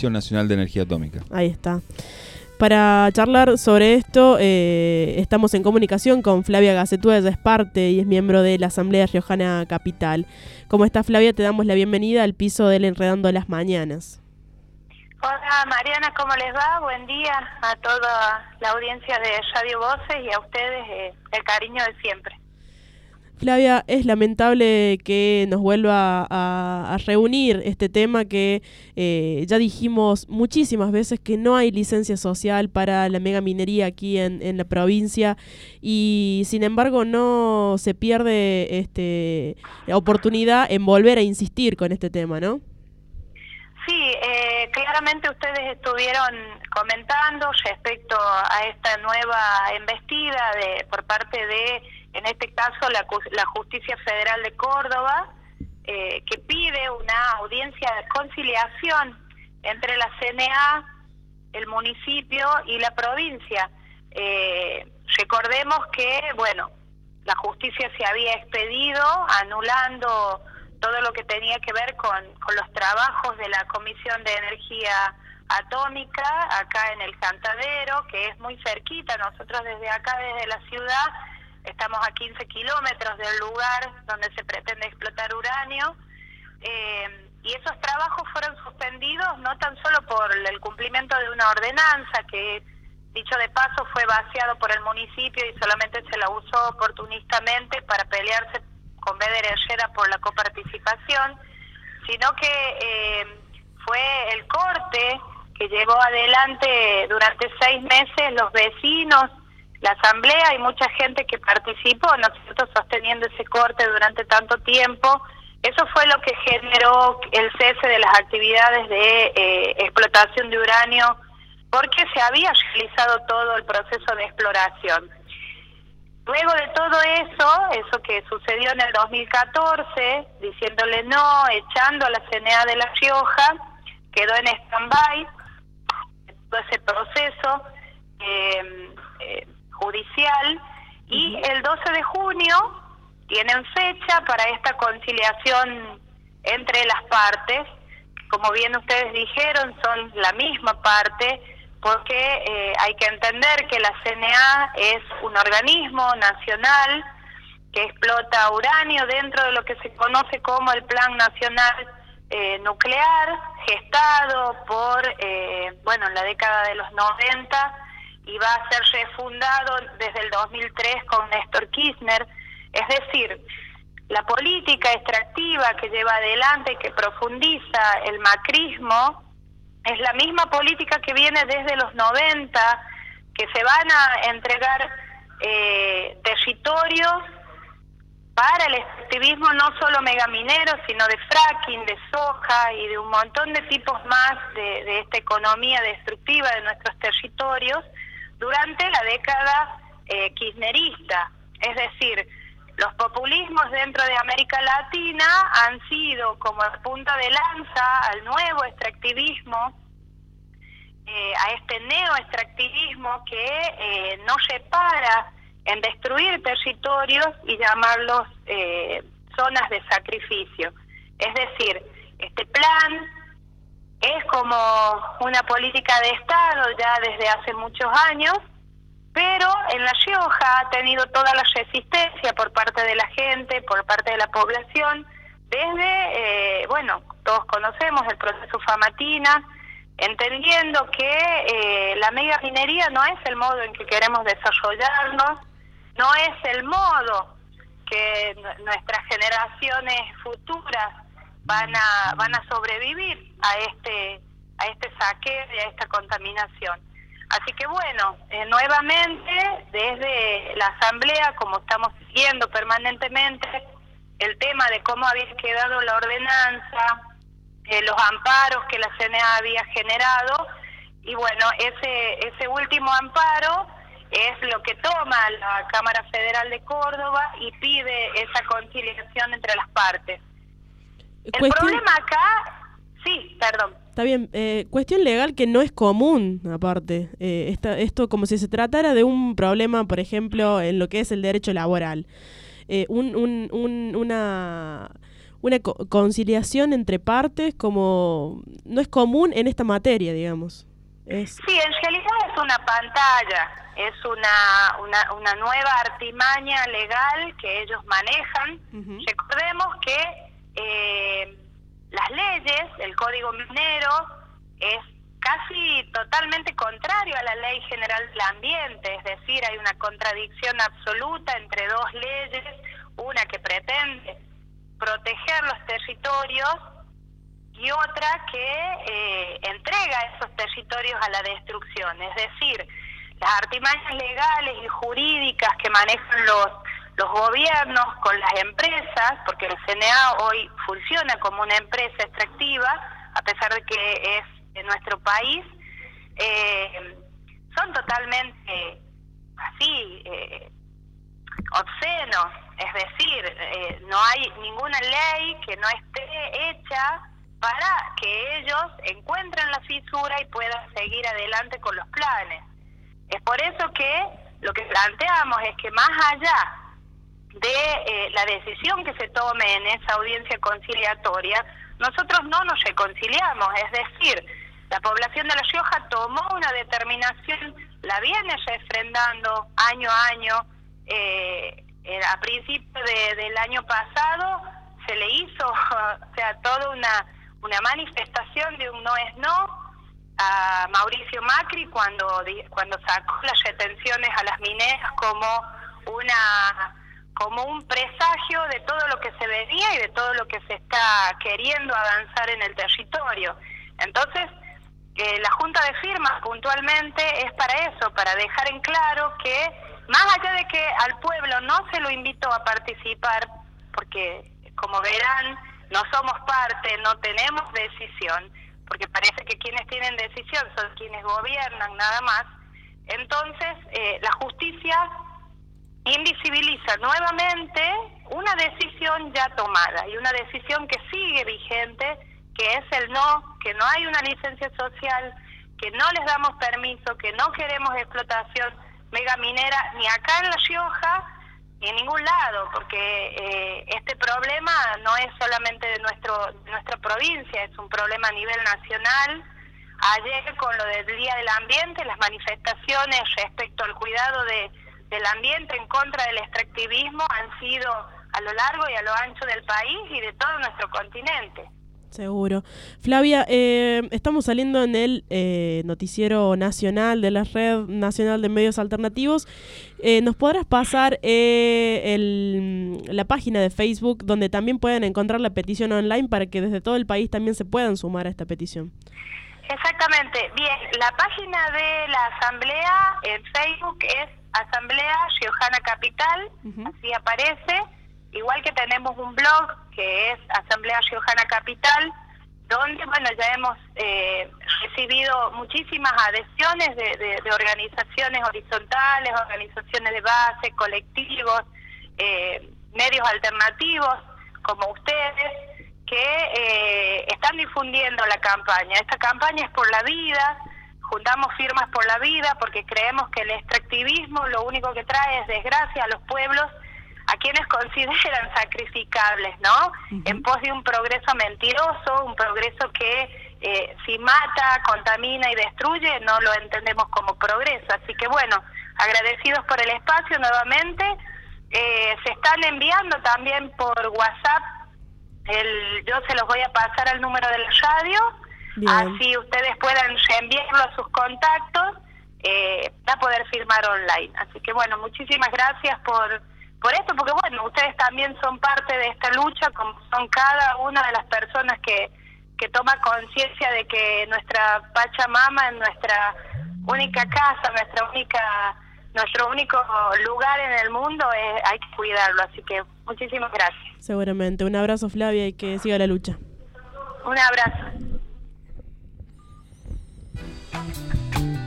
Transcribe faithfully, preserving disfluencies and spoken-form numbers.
Comisión Nacional de Energía Atómica. Ahí está. Para charlar sobre esto, eh, estamos en comunicación con Flavia Gacetúa, ella es parte y es miembro de la Asamblea Riojana Capital. ¿Cómo está, Flavia? Te damos la bienvenida al piso del Enredando las Mañanas. Hola Mariana, ¿cómo les va? Buen día a toda la audiencia de Radio Voces y a ustedes eh, el cariño de siempre. Flavia, es lamentable que nos vuelva a, a reunir este tema que eh, ya dijimos muchísimas veces que no hay licencia social para la megaminería aquí en, en la provincia y sin embargo no se pierde este, la oportunidad en volver a insistir con este tema, ¿no? Sí, eh, claramente ustedes estuvieron comentando respecto a esta nueva embestida de por parte de, en este caso, la, la Justicia Federal de Córdoba, eh, que pide una audiencia de conciliación entre la C N A, el municipio y la provincia. Eh, recordemos que, bueno, la justicia se había expedido anulando todo lo que tenía que ver con, con los trabajos de la Comisión de Energía Atómica acá en el Cantadero, que es muy cerquita. Nosotros desde acá, desde la ciudad, estamos a quince kilómetros del lugar donde se pretende explotar uranio, eh, y esos trabajos fueron suspendidos no tan solo por el cumplimiento de una ordenanza que, dicho de paso, fue vaciado por el municipio y solamente se la usó oportunistamente para pelearse con Beder Herrera por la coparticipación, sino que eh, fue el corte que llevó adelante durante seis meses los vecinos, la asamblea y mucha gente que participó, ¿no es cierto?, sosteniendo ese corte durante tanto tiempo. Eso fue lo que generó el cese de las actividades de eh, explotación de uranio, porque se había realizado todo el proceso de exploración. Luego de todo eso, eso que sucedió en el dos mil catorce, diciéndole no, echando a la C N A de La Rioja, quedó en stand-by todo ese proceso eh, eh, judicial, y el doce de junio tienen fecha para esta conciliación entre las partes. Como bien ustedes dijeron, son la misma parte, porque eh, hay que entender que la C N A es un organismo nacional que explota uranio dentro de lo que se conoce como el Plan Nacional eh, Nuclear, gestado por, eh, bueno, en la década de los noventa, y va a ser refundado desde el dos mil tres con Néstor Kirchner. Es decir, la política extractiva que lleva adelante y que profundiza el macrismo es la misma política que viene desde los noventa, que se van a entregar eh, territorios para el extractivismo no solo megaminero, sino de fracking, de soja y de un montón de tipos más de, de esta economía destructiva de nuestros territorios durante la década eh, kirchnerista. Es decir, los populismos dentro de América Latina han sido como punta de lanza al nuevo extractivismo, eh, a este neoextractivismo que eh, no repara en destruir territorios y llamarlos eh, zonas de sacrificio. Es decir, este plan es como una política de Estado ya desde hace muchos años, pero en La Rioja ha tenido toda la resistencia por parte de la gente, por parte de la población, desde, eh, bueno, todos conocemos el proceso Famatina, entendiendo que eh, la megaminería no es el modo en que queremos desarrollarnos, no es el modo que n- nuestras generaciones futuras van a van a sobrevivir a este a este saqueo y a esta contaminación. Así que bueno, eh, nuevamente desde la Asamblea, como estamos siguiendo permanentemente el tema de cómo había quedado la ordenanza, eh, los amparos que la C N A había generado, y bueno, ese ese último amparo es lo que toma la Cámara Federal de Córdoba y pide esa conciliación entre las partes. El Cuestión... problema acá, sí, perdón. Está bien, eh, cuestión legal que no es común, aparte. Eh, esta, esto como si se tratara de un problema, por ejemplo, en lo que es el derecho laboral. Eh, un, un, un, una, una co conciliación entre partes como no es común en esta materia, digamos. Es... Sí, en realidad es una pantalla, es una, una, una nueva artimaña legal que ellos manejan. Uh-huh. Recordemos que eh, las leyes, el Código Minero, es casi totalmente contrario a la Ley General del Ambiente, es decir, hay una contradicción absoluta entre dos leyes, una que pretende proteger los territorios y otra que eh, entrega esos territorios a la destrucción. Es decir, las artimañas legales y jurídicas que manejan los, los gobiernos con las empresas, porque el C N A hoy funciona como una empresa extractiva, a pesar de que es de nuestro país, eh, son totalmente así, eh, obscenos. Es decir, eh, no hay ninguna ley que no esté hecha para que ellos encuentren la fisura y puedan seguir adelante con los planes. Es por eso que lo que planteamos es que más allá de eh, la decisión que se tome en esa audiencia conciliatoria, nosotros no nos reconciliamos, es decir, la población de La Rioja tomó una determinación, la viene refrendando año a año. eh, a principios de, del año pasado se le hizo, o sea, toda una una manifestación de un no es no a Mauricio Macri cuando cuando sacó las retenciones a las mineras como una como un presagio de todo lo que se venía y de todo lo que se está queriendo avanzar en el territorio. Entonces, eh, la Junta de Firmas puntualmente es para eso, para dejar en claro que más allá de que al pueblo no se lo invitó a participar, porque como verán, no somos parte, no tenemos decisión, porque parece que quienes tienen decisión son quienes gobiernan nada más. Entonces, eh, la justicia invisibiliza nuevamente una decisión ya tomada y una decisión que sigue vigente, que es el no, que no hay una licencia social, que no les damos permiso, que no queremos explotación megaminera ni acá en La Rioja ni en ningún lado, porque eh, este problema no es solamente de nuestro de nuestra provincia, es un problema a nivel nacional. Ayer con lo del Día del Ambiente, las manifestaciones respecto al cuidado de, del ambiente en contra del extractivismo han sido a lo largo y a lo ancho del país y de todo nuestro continente. Seguro. Flavia, eh, estamos saliendo en el eh, noticiero nacional de la Red Nacional de Medios Alternativos. Eh, ¿Nos podrás pasar eh, el, la página de Facebook donde también pueden encontrar la petición online para que desde todo el país también se puedan sumar a esta petición? Exactamente. Bien, la página de la Asamblea en Facebook es Asamblea Riojana Capital, uh-huh. Así aparece. Igual que tenemos un blog que es Asamblea Riojana Capital, donde bueno ya hemos eh, recibido muchísimas adhesiones de, de, de organizaciones horizontales, organizaciones de base, colectivos, eh, medios alternativos como ustedes, que eh, están difundiendo la campaña. Esta campaña es por la vida, juntamos firmas por la vida, porque creemos que el extractivismo lo único que trae es desgracia a los pueblos, a quienes consideran sacrificables, ¿no? Uh-huh. En pos de un progreso mentiroso, un progreso que eh, si mata, contamina y destruye, no lo entendemos como progreso. Así que bueno, agradecidos por el espacio nuevamente. Eh, se están enviando también por WhatsApp, el, yo se los voy a pasar al número de la radio, bien, así ustedes puedan reenviarlo a sus contactos eh, para poder firmar online. Así que bueno, muchísimas gracias por... por esto, porque bueno, ustedes también son parte de esta lucha, como son cada una de las personas que, que toma conciencia de que nuestra Pachamama es nuestra única casa, nuestra única, nuestro único lugar en el mundo, es, hay que cuidarlo. Así que muchísimas gracias. Seguramente. Un abrazo, Flavia, y que siga la lucha. Un abrazo.